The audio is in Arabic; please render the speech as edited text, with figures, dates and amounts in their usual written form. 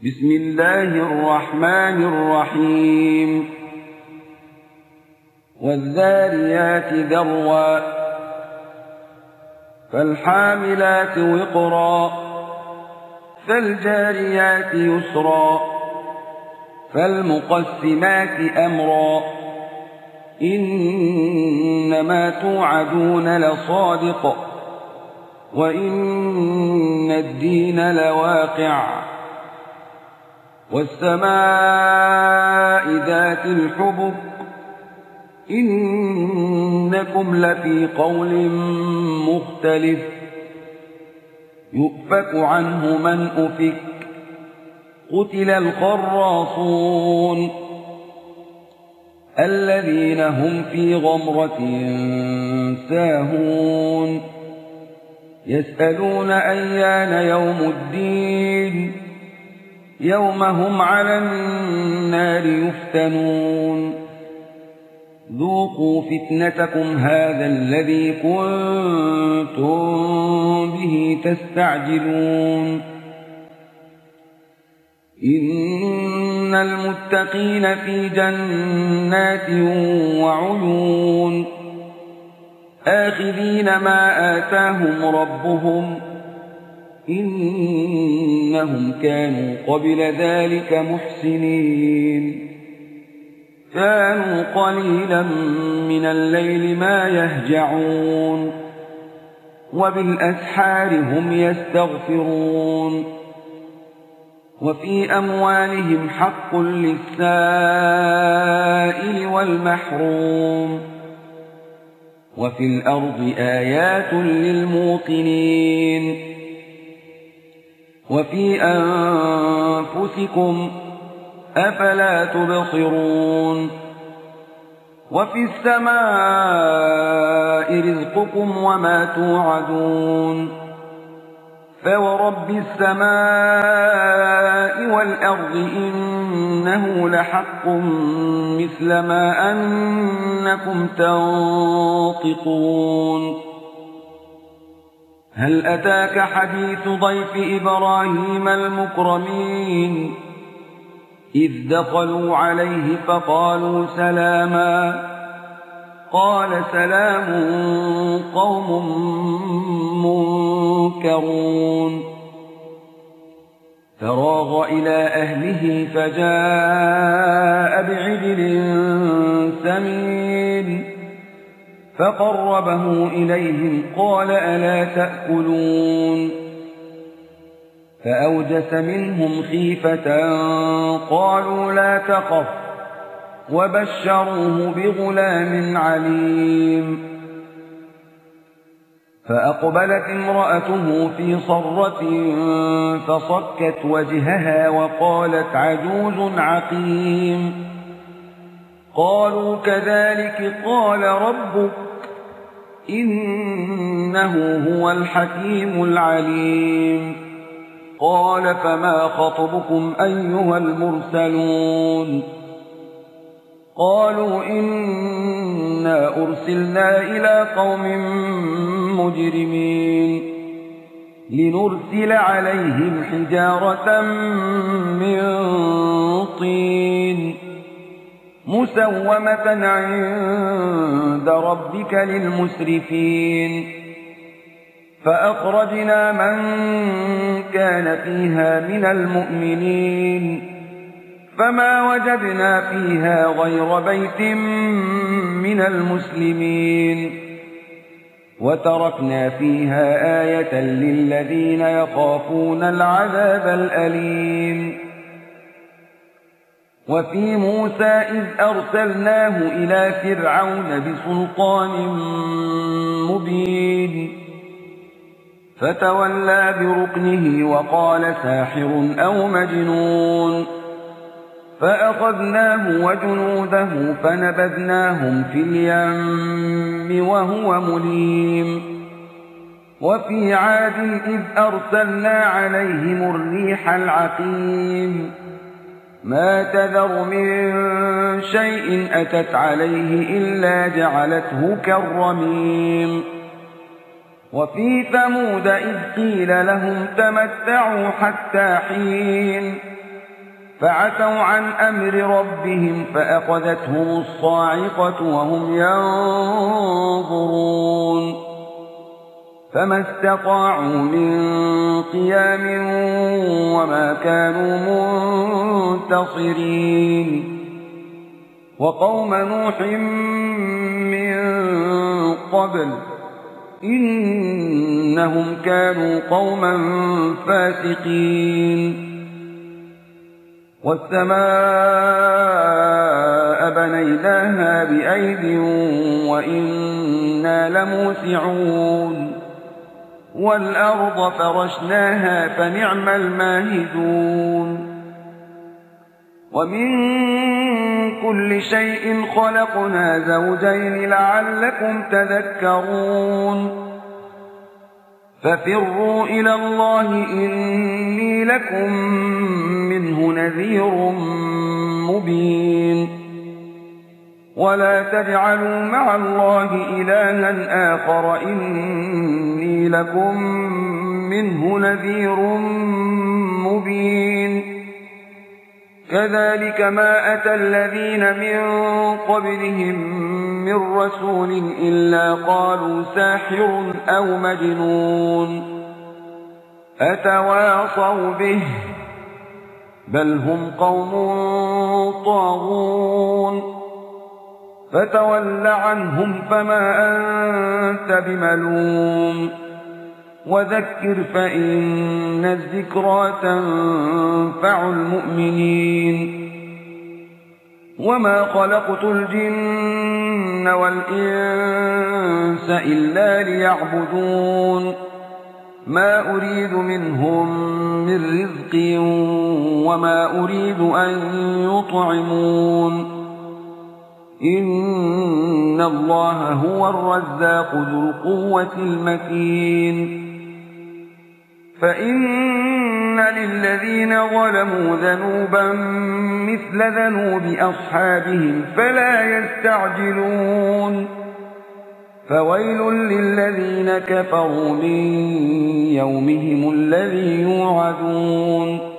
بسم الله الرحمن الرحيم والذاريات ذروا فالحاملات وقرا فالجاريات يسرا فالمقسمات أمرا إنما توعدون لصادق وإن الدين لواقع والسماء ذات الحبك إنكم لفي قول مختلف يؤفك عنه من أفك قتل الخراصون الذين هم في غمرة ساهون يسألون أيان يوم الدين يوم هم على النار يفتنون ذوقوا فتنتكم هذا الذي كنتم به تستعجلون إن المتقين في جنات وعيون آخذين ما آتاهم ربهم إنهم كانوا قبل ذلك محسنين كانوا قليلا من الليل ما يهجعون وبالأسحار هم يستغفرون وفي أموالهم حق للسائل والمحروم وفي الأرض آيات للموقنين وفي أنفسكم أفلا تبصرون وفي السماء رزقكم وما توعدون فورب السماء والأرض إنه لحق مثل ما أنكم تنطقون هل أتاك حديث ضيف إبراهيم المكرمين إذ دخلوا عليه فقالوا سلاما قال سلام قوم منكرون فراغ إلى أهله فجاء بعجل سمين فقربه إليهم قال ألا تأكلون فأوجس منهم خيفة قالوا لا تخف وبشروه بغلام عليم فأقبلت امرأته في صرة فصكت وجهها وقالت عجوز عقيم قالوا كذلك قال ربك إنه هو الحكيم العليم قال فما خطبكم أيها المرسلون قالوا إنا أرسلنا إلى قوم مجرمين لنرسل عليهم حجارة من طين مسومة عند ربك للمسرفين فأخرجنا من كان فيها من المؤمنين فما وجدنا فيها غير بيت من المسلمين وتركنا فيها آية للذين يخافون العذاب الأليم وفي موسى إذ أرسلناه إلى فرعون بسلطان مبين فتولى بركنه وقال ساحر أو مجنون فأخذناه وجنوده فنبذناهم في اليم وهو مليم وفي عاد إذ أرسلنا عليهم الريح العقيم ما تذر من شيء أتت عليه إلا جعلته كالرميم وفي ثمود إذ قيل لهم تمتعوا حتى حين فعتوا عن أمر ربهم فأخذتهم الصاعقة وهم ينظرون فما استطاعوا من قيام وما كانوا منتصرين وقوم نوح من قبل إنهم كانوا قوما فاسقين والسماء بنيناها بأيد وإنا لموسعون والأرض فرشناها فنعم الماهدون ومن كل شيء خلقنا زوجين لعلكم تذكرون ففروا إلى الله إني لكم منه نذير مبين ولا تجعلوا مع الله إلها آخر إني لكم منه نذير مبين كذلك ما أتى الذين من قبلهم من رسول إلا قالوا ساحر أو مجنون أتواصوا به بل هم قوم طاغون فتول عنهم فما أنت بملوم وذكر فإن الذكرى تنفع المؤمنين وما خلقت الجن والإنس إلا ليعبدون ما أريد منهم من رزق وما أريد أن يطعمون إن الله هو الرزاق ذو القوة المتين فإن للذين ظلموا ذنوبا مثل ذنوب أصحابهم فلا يستعجلون فويل للذين كفروا من يومهم الذي يوعدون